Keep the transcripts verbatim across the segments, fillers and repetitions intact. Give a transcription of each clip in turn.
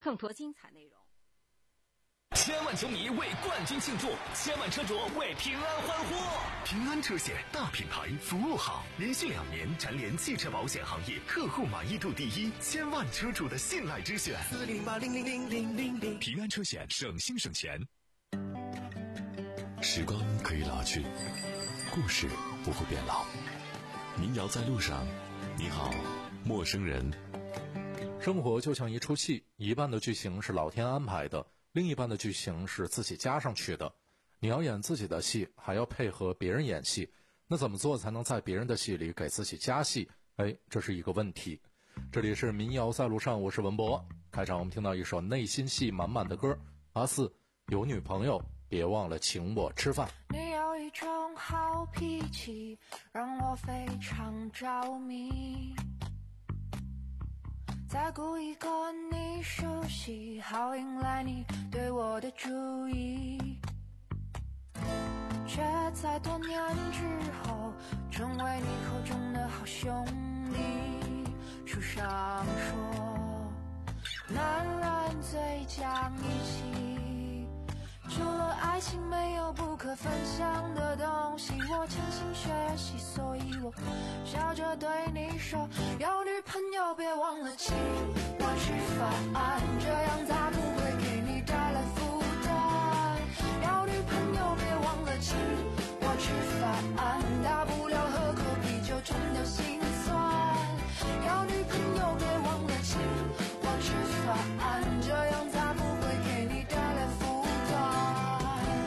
更多精彩内容。 千万球迷为冠军庆祝，千万车主为平安欢呼。 平安车险大品牌，服务好，连续两年蝉联汽车保险行业客户满意度第一，千万车主的信赖之选。 四零八零零零零零零， 平安车险，省心省钱。时光可以老去，故事不会变老。民谣在路上，你好，陌生人。 生活就像一出戏，一半的剧情是老天安排的，另一半的剧情是自己加上去的。你要演自己的戏，还要配合别人演戏，那怎么做才能在别人的戏里给自己加戏？哎，这是一个问题。这里是民谣在路上，我是文博。开场我们听到一首内心戏满满的歌，阿四有女朋友别忘了请我吃饭。 你有一种好脾气，让我非常着迷，再故意跟你熟悉，好引来你对我的注意，却在多年之后成为你口中的好兄弟。书上说男人最讲义气，除了爱情没有不可分享的东西，我潜心学习，所以我笑着对你说，有女朋友别忘了请我吃饭，这样才不会给你带来负担。有女朋友别忘了请我吃饭，大不了喝口啤酒冲掉心酸。有女朋友别忘了请我吃饭，这样才不会给你带来负担。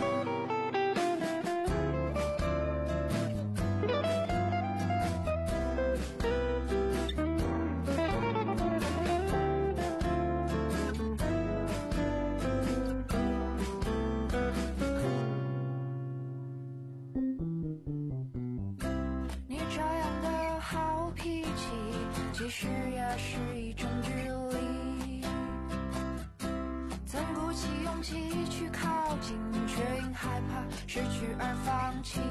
其实也是一种距离，曾鼓起勇气去靠近，却因害怕失去而放弃，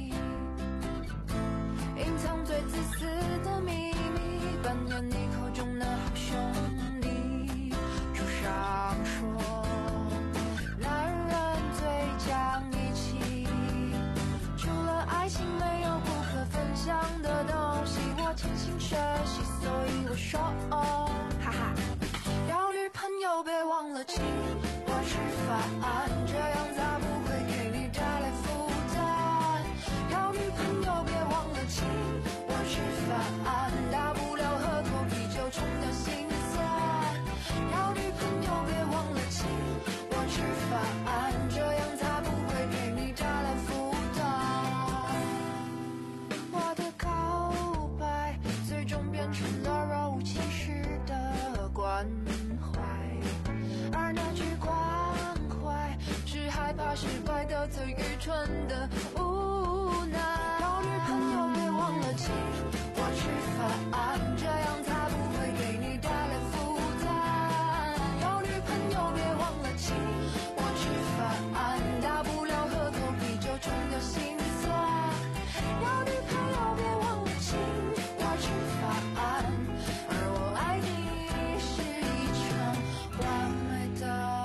隐藏最自私的秘密，扮演你口中的好兄弟。书上说男人最讲义气，除了爱情没有不可分享的东西，我潜心学习，所以我说哦，哈哈，有女朋友别忘了请我吃饭，这样才不会给你带来负担。有女朋友别忘了请我吃饭，大不了喝口啤酒冲掉心酸。有女朋友别忘了请我吃饭，这样才不会给你带来负担。我的告白最终变成了若无其事的关怀，而那句关怀是害怕失败的最愚蠢的无奈。有女朋友别忘了请我吃饭，这样才不会给你带来负担。有女朋友别忘了请我吃饭，大不了喝口啤酒冲掉心酸。有女朋友别忘了请我吃饭，而我爱你是一场完美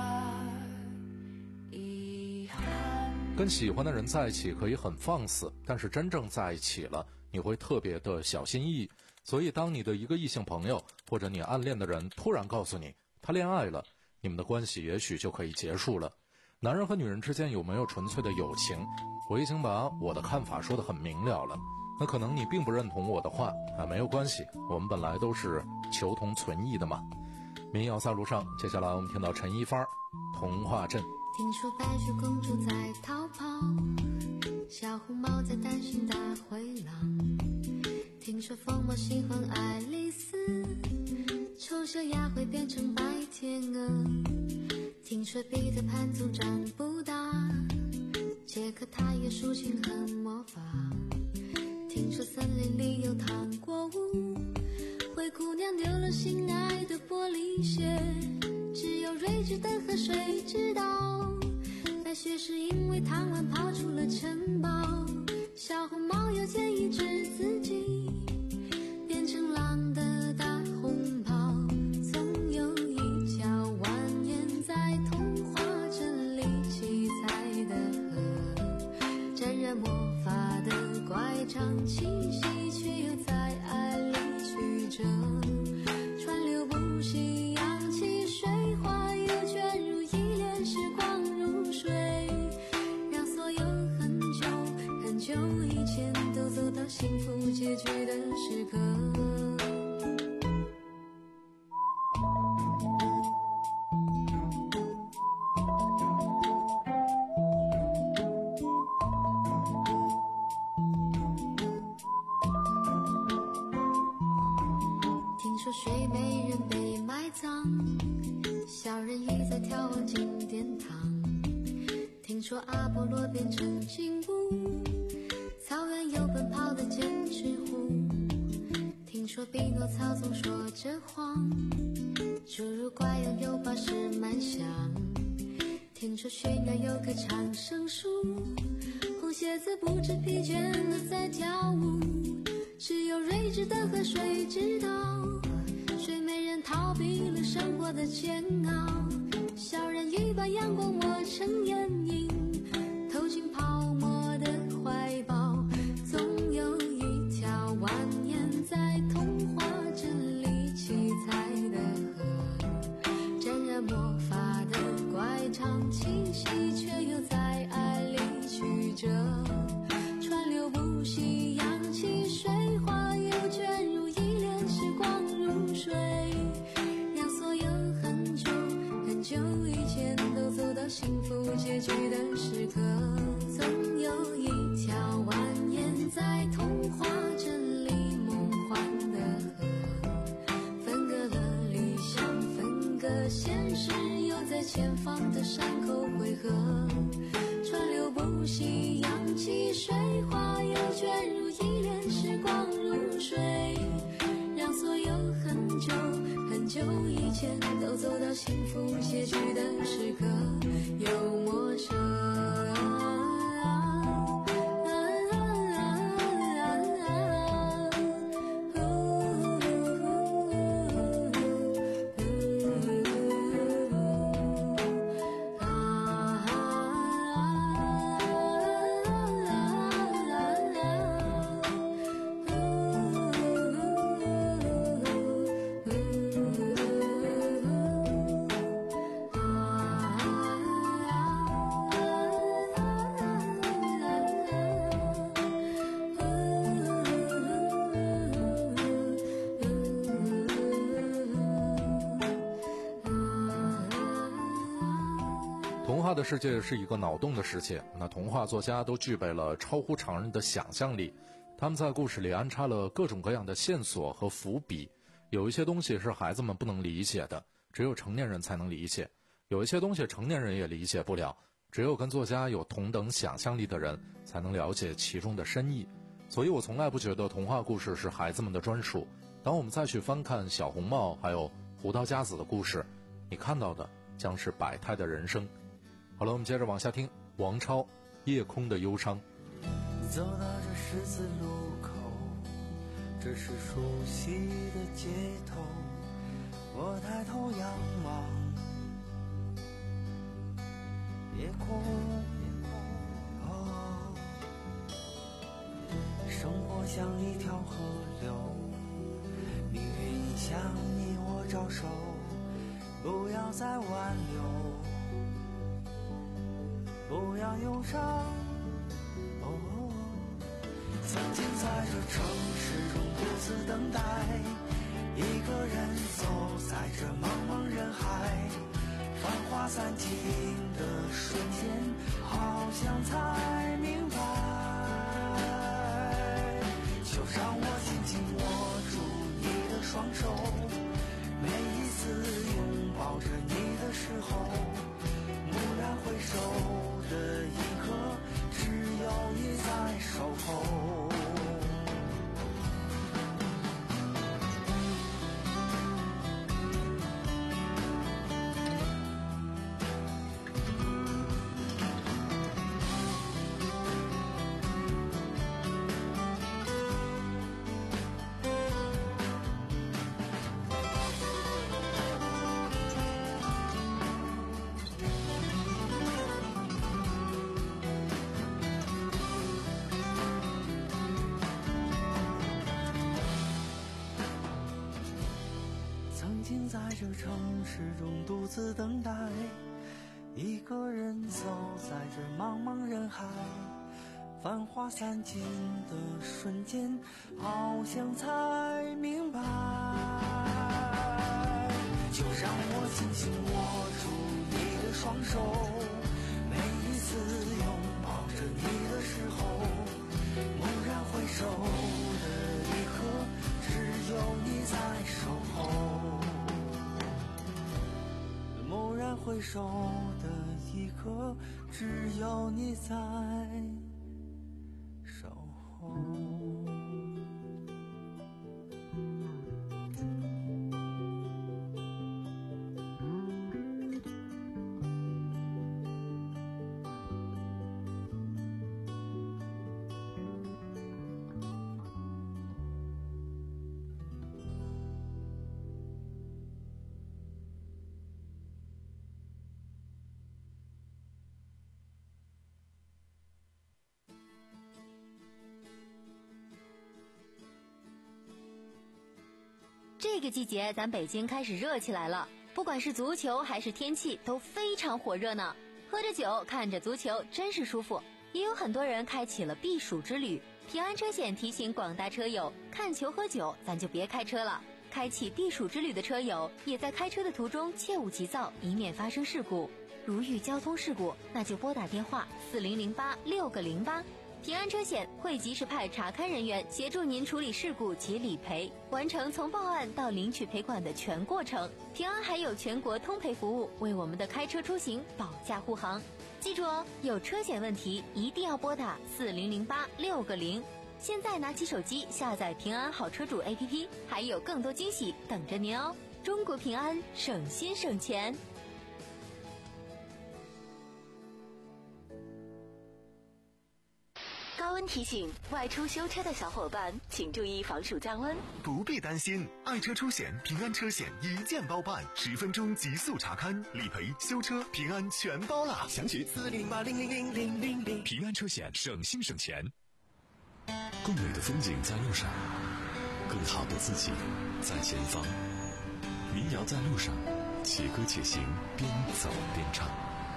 的遗憾。 跟喜欢的人在一起可以很放肆，但是真正在一起了，你会特别的小心翼翼。所以当你的一个异性朋友或者你暗恋的人突然告诉你他恋爱了，你们的关系也许就可以结束了。男人和女人之间有没有纯粹的友情，我已经把我的看法说得很明了了。那可能你并不认同我的话啊，没有关系，我们本来都是求同存异的嘛。民谣在路上，接下来我们听到陈一发童话镇。 听说白雪公主在逃跑，小红帽在担心大灰狼，听说疯猫喜欢爱丽丝，丑小鸭会变成白天鹅，听说彼得潘总长不大，杰克他也竖琴和魔法，听说森林里有糖果屋，灰姑娘丢了心爱的玻璃鞋，只有睿智的河水知道，白雪是因为贪玩跑出了城堡，小红帽又建议治自己变成狼的大红袍，总有一角弯睡美人被埋葬，小人已在眺望进殿堂。听说阿波罗变成金乌，草原有奔跑的剑齿虎。听说匹诺曹总说着谎，侏儒怪羊有八十蛮响。听说悬崖有棵长生树，红鞋子不知疲倦地在跳舞。只有睿智的河水知道，睡美人逃避了生活的煎熬。小人鱼把阳光磨成眼影，投进泡沫的怀抱。总有一条蜿蜒在童话镇里七彩的河，沾染魔法的乖张气息，却又在爱里曲折，川流不息，扬起水花又卷入一帘时光如水，让所有很久很久以前都走到幸福结局的时刻。总有一条蜿蜒在童话镇里梦幻的河，分隔了理想，分隔现实，又在前方的山口汇合，川流不息，扬起水花又卷入一帘时光如水，让所有很久很久以前都走到幸福结局的时刻。有陌生童话的世界是一个脑洞的世界，那童话作家都具备了超乎常人的想象力，他们在故事里安插了各种各样的线索和伏笔，有一些东西是孩子们不能理解的，只有成年人才能理解，有一些东西成年人也理解不了，只有跟作家有同等想象力的人才能了解其中的深意。所以我从来不觉得童话故事是孩子们的专属。当我们再去翻看小红帽还有胡桃夹子的故事，你看到的将是百态的人生。好了，我们接着往下听王超夜空的忧伤。 走到这十字路口，这是熟悉的街头，我抬头仰望夜空，哦，生活像一条河流，命运向你我招手，不要再挽留，不要忧伤，哦，曾经在这城市中独自等待，一个人走在这茫茫人海，繁华散尽的瞬间，好像才明白，就让我紧紧握住你的双手，每一次拥抱着你的时候，蓦然回首的一刻，只有你在守候。曾经在这城市中独自等待，一个人走在这茫茫人海，繁华散尽的瞬间，好像才明白，就让我紧紧握住你的双手，每一次拥抱着你的时候，蓦然回首的一刻，只有你在守候。 回首的一刻，只有你在守候。 这个季节咱北京开始热起来了，不管是足球还是天气都非常火热呢。喝着酒看着足球真是舒服。也有很多人开启了避暑之旅。平安车险提醒广大车友，看球喝酒咱就别开车了。开启避暑之旅的车友也在开车的途中切勿急躁，以免发生事故。如遇交通事故，那就拨打电话四零零八六个零八。平安车险会及时派查勘人员协助您处理事故及理赔，完成从报案到领取赔款的全过程。平安还有全国通赔服务，为我们的开车出行保驾护航。记住哦，有车险问题一定要拨打四零零八六个零。现在拿起手机下载平安好车主 A P P， 还有更多惊喜等着您哦。中国平安，省心省钱。 高温提醒：外出修车的小伙伴，请注意防暑降温。 不必担心，爱车出险，平安车险一键包办，十分钟极速查勘、理赔、修车，平安全包啦！详询四零零八零零零零零零。平安车险，省心省钱。 更美的风景在路上，更好的自己在前方。民谣在路上，且歌且行，边走边唱。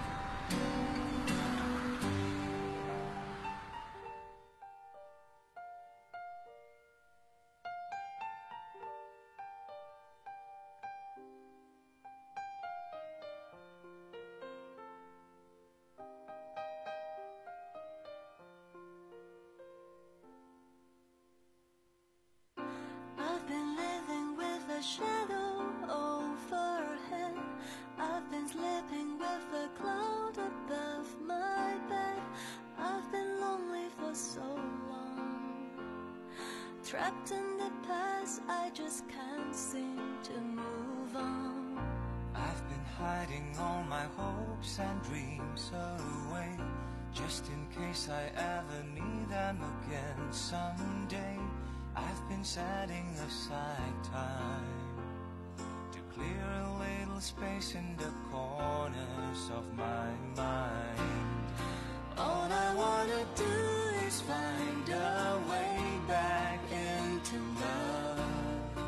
shadow overhead. I've been sleeping with a cloud above my bed. I've been lonely for so long, trapped in the past, I just can't seem to move on. I've been hiding all my hopes and dreams away, just in case I ever need them again someday. I've been setting aside time to clear a little space in the corners of my mind. All I wanna do is find a way back into love.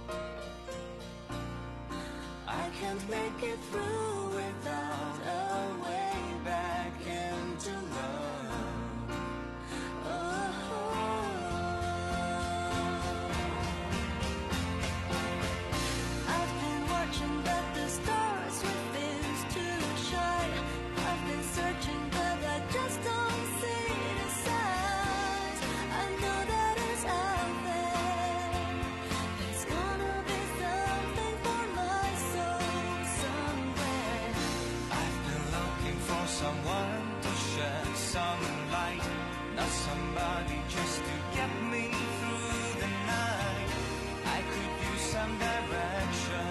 I can't make it through without a way back into love. Oh. I've been watching but the stars refuse to shine. I've been searching but I just don't see the signs. I know that it's out there. There's gonna be something for my soul somewhere. I've been looking for someone to shed some light, not somebody just to get me through the night. I could use some direction,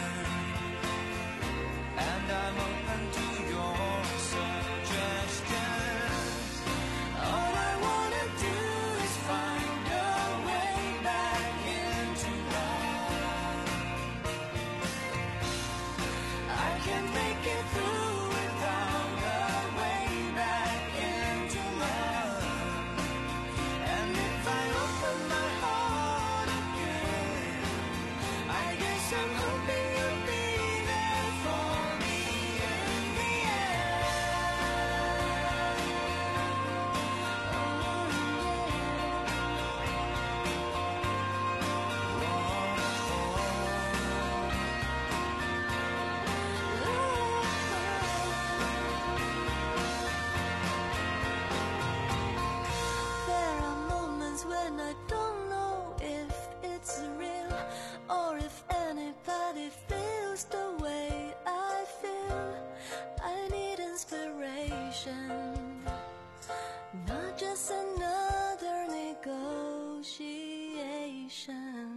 and I'm open to your suggestions. All I wanna do is find a way back into love. I can't make it through without a way back into love.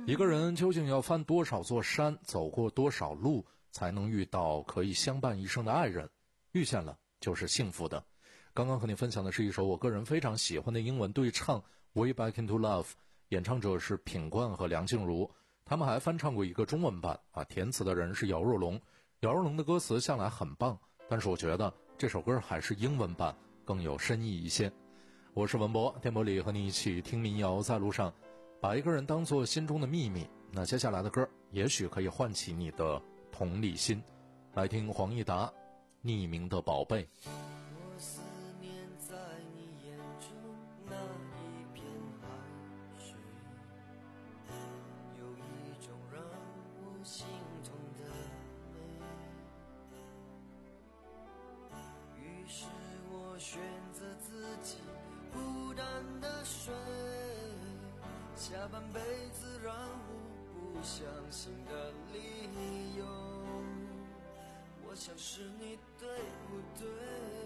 一个人究竟要翻多少座山，走过多少路，才能遇到可以相伴一生的爱人？遇见了就是幸福的。刚刚和你分享的是一首我个人非常喜欢的英文对唱《Way Back Into Love》，演唱者是品冠和梁静茹，他们还翻唱过一个中文版啊，填词的人是姚若龙。姚若龙的歌词向来很棒，但是我觉得这首歌还是英文版更有深意一些。我是文博，电波里和你一起听民谣，在路上把一个人当作心中的秘密。那接下来的歌也许可以唤起你的同理心，来听黄义达《匿名的宝贝》。 我思念在你眼中那一片海水，有一种让我心痛的美，于是我选择自己孤单的睡，下半辈子让我不相信的理由，我想是你对不对？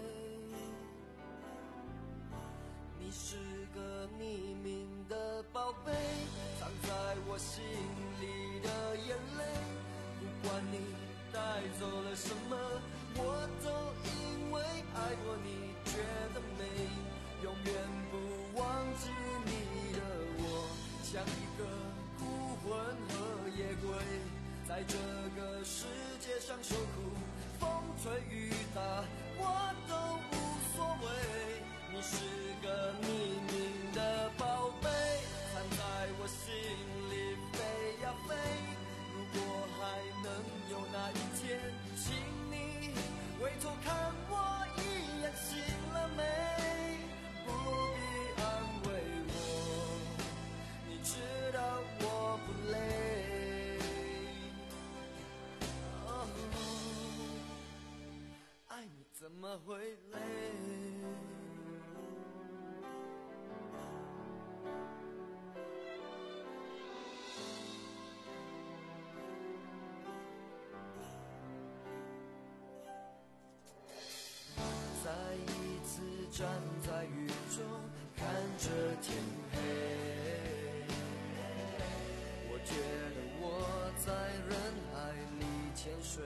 你是个匿名的宝贝，藏在我心里的眼泪，不管你带走了什么，我都因为爱过你觉得美，永远不忘记你的我，像一个孤魂和夜鬼，在这个世界上受苦，风吹雨打我都无所谓。你是个匿名的宝贝，藏在我心里飞呀飞，如果还能有那一天，请你回头看我一眼醒了没，不必安慰我，你知道我不累，哦，爱你怎么会累？再一次站在雨中看着天黑，我觉得我在人海里潜水，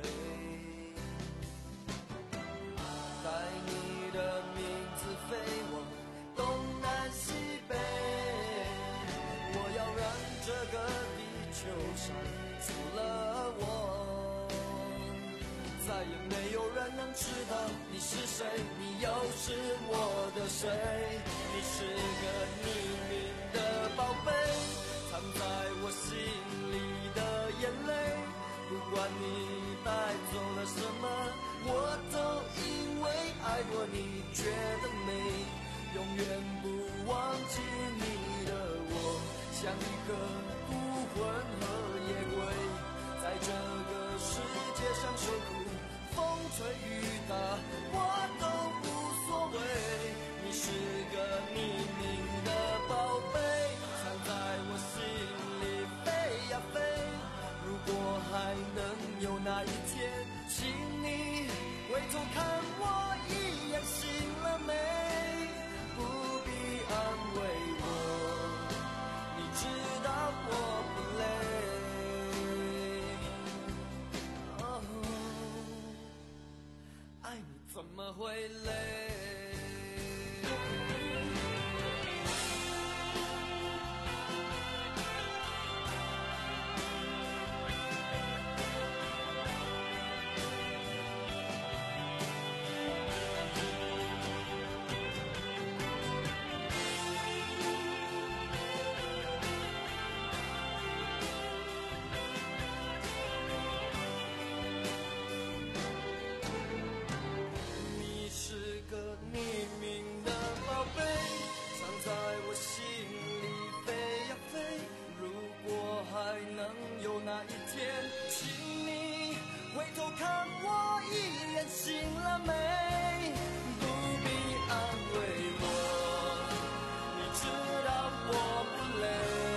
带你的名字飞往东南西北，我要让这个地球上除了我，再也没有人能知道你是谁，你又是我的谁。你是个匿名的宝贝，藏在我心里的眼泪，不管你带走了什么，我都因为爱过你觉得美，永远不忘记你的我，像一个孤魂和夜鬼，在这个世界上受苦，风吹雨打我都无所谓。你是个匿名的宝贝，藏在我心里飞呀飞，如果还能有那一天，请你回头看我一眼醒了没，不必安慰我，你知道我不累，哦，爱你怎么会累？回头看我一眼醒了没，不必安慰我，你知道我不累，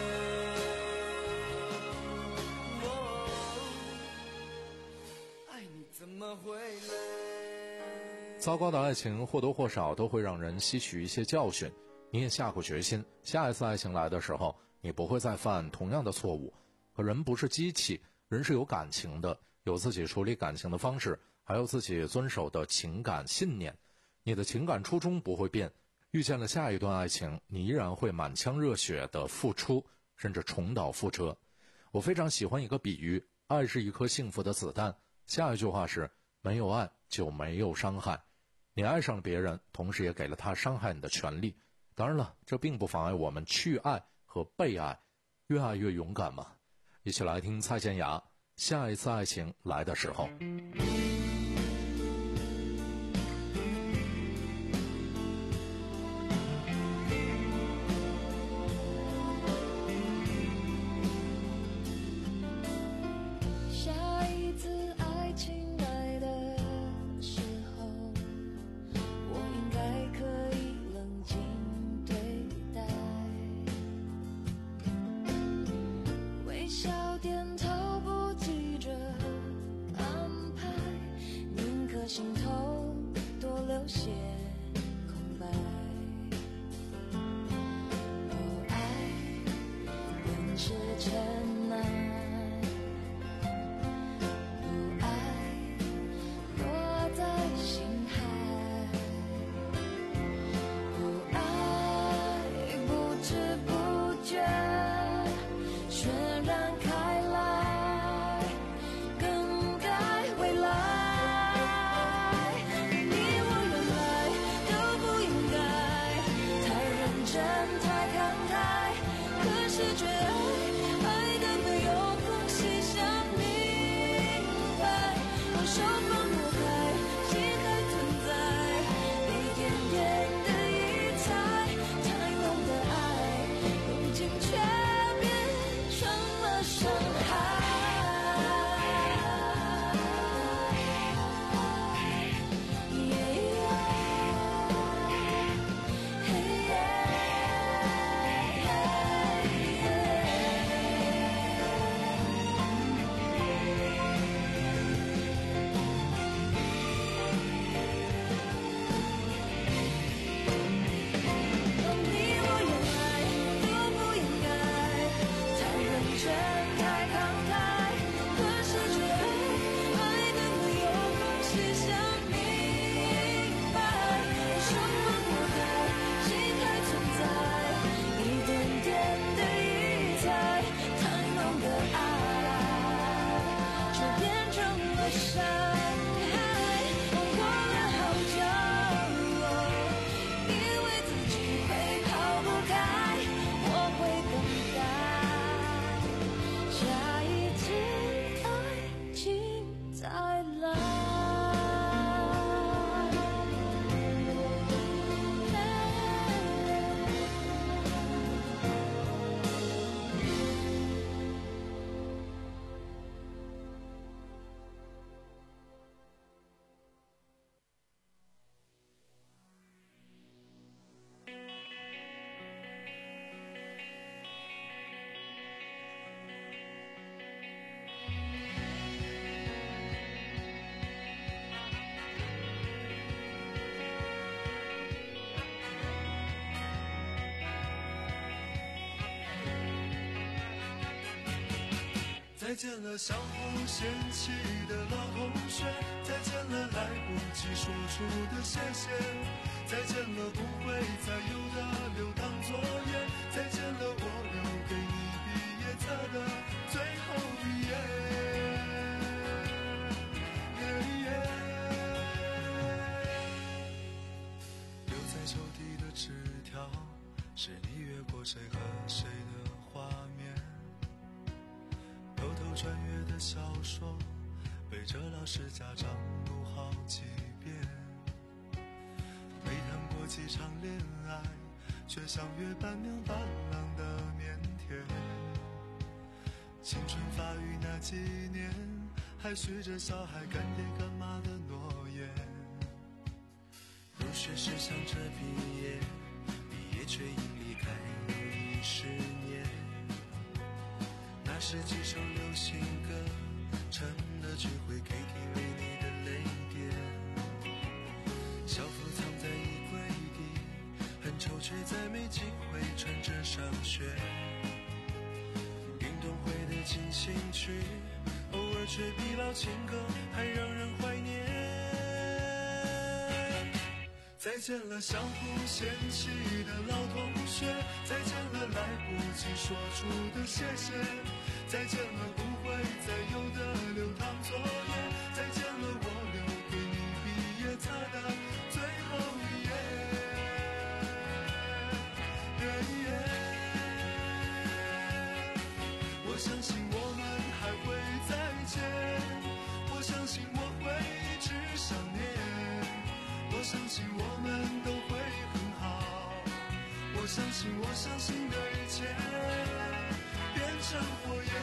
哦，爱你怎么会累？ 糟糕的爱情或多或少都会让人吸取一些教训，你也下过决心，下一次爱情来的时候，你不会再犯同样的错误， 可人不是机器，人是有感情的，有自己处理感情的方式，还有自己遵守的情感信念。你的情感初衷不会变，遇见了下一段爱情，你依然会满腔热血的付出，甚至重蹈覆辙。我非常喜欢一个比喻，爱是一颗幸福的子弹，下一句话是没有爱就没有伤害。你爱上了别人，同时也给了他伤害你的权利。当然了，这并不妨碍我们去爱和被爱，越爱越勇敢嘛。一起来听蔡健雅，下一次爱情来的时候。 心头多留些空白，哦，爱便是尘埃，不爱落在心海，不爱不知不觉渲染开来，更改未来。 再见了相互嫌弃的老同学，再见了来不及说出的谢谢，再见了不会再有的留堂作业，再见了我留给你毕业册的最后一页。留在抽屉的纸条，是你越过谁和谁的画面，偷偷穿越的小说，背着老师家长读好几遍。没谈过几场恋爱，却像约伴娘伴郎的腼腆。青春发育那几年，还许着小孩干爹干妈的诺言。入学时想着毕业，毕业却因离开又一十年。那是几首流行歌，成了聚会 K T V 里的泪点。校服藏在衣柜底，很丑却再没机会穿着上学。运动会的进行曲，偶尔却比老情歌还让人怀念。再见了相互嫌弃的老同学，再见了来不及说出的谢谢，再见了不会再有的流淌作业，再见了我留给你毕业册的最后一页。我相信我们还会再见，我相信我会一直想念，我相信我们都会很好，我相信我相信的一切变成火焰，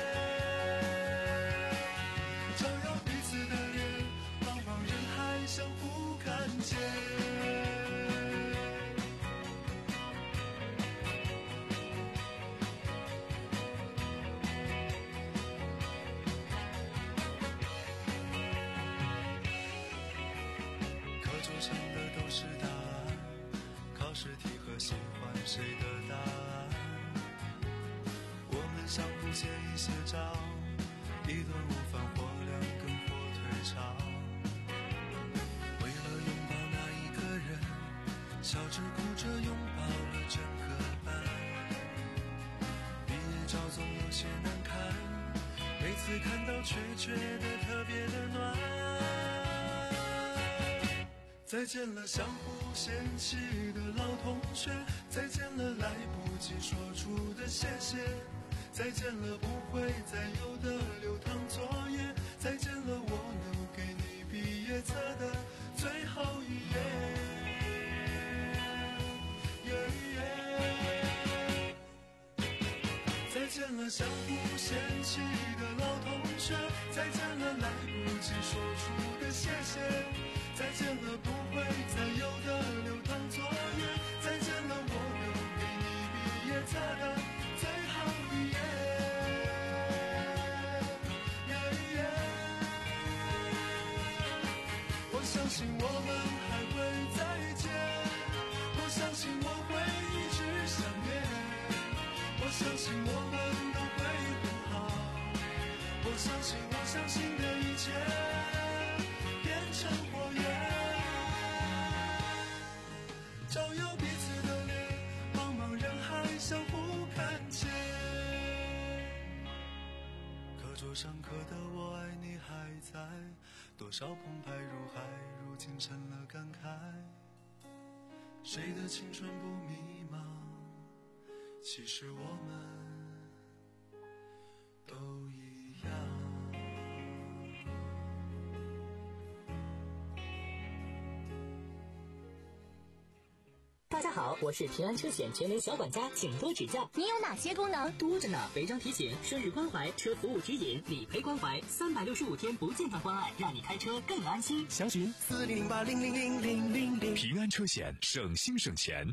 照耀彼此的脸，茫茫人海相互看见。上的都是答案，考试题和喜欢谁的答案，我们相互借一些招，一顿午饭或两根火腿肠，为了拥抱那一个人，笑着哭着拥抱了整个班，毕业照总有些难看，每次看到却觉得特别的暖。再见了相互嫌弃的老同学，再见了来不及说出的谢谢，再见了不会再有的流淌作业，再见了我留给你毕业册的最后一页。再见了相互嫌弃的老同学，再见了来不及说出的谢谢，再见了不会再有的流淌作业，再见了我留给你毕业册的最后一页。我相信我们还会再见，我相信我会一直想念，我相信我们都会很好，我相信我相信的一切变成火焰，照耀彼此的脸，茫茫人海相互看见。课桌上刻的我爱你还在，多少澎湃如海，如今成了感慨。谁的青春不迷茫？其实我们都一样。 大家好，我是平安车险全联小管家，请多指教。 你有哪些功能？ 多着呢，违章提醒、生日关怀、车服务指引、理赔关怀，三百六十五天不间断关爱，让你开车更安心。 详询四零零八零零零零零零。平安车险，省心省钱。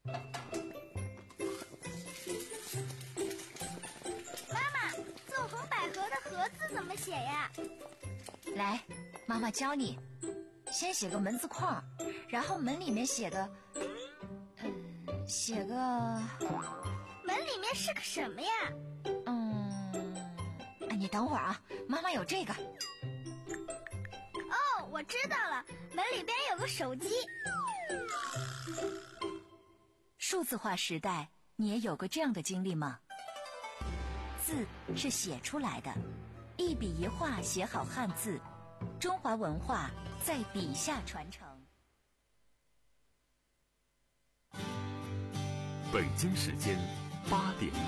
妈妈，纵横捭阖的阖字怎么写呀？ 来，妈妈教你。先写个门字框，然后门里面写个，嗯，写个门里面是个什么呀？ 嗯，哎，你等会儿啊，妈妈有这个。 哦，我知道了，门里边有个手机。 数字化时代，你也有过这样的经历吗？字是写出来的，一笔一画写好汉字，中华文化在笔下传承。 北京时间八点。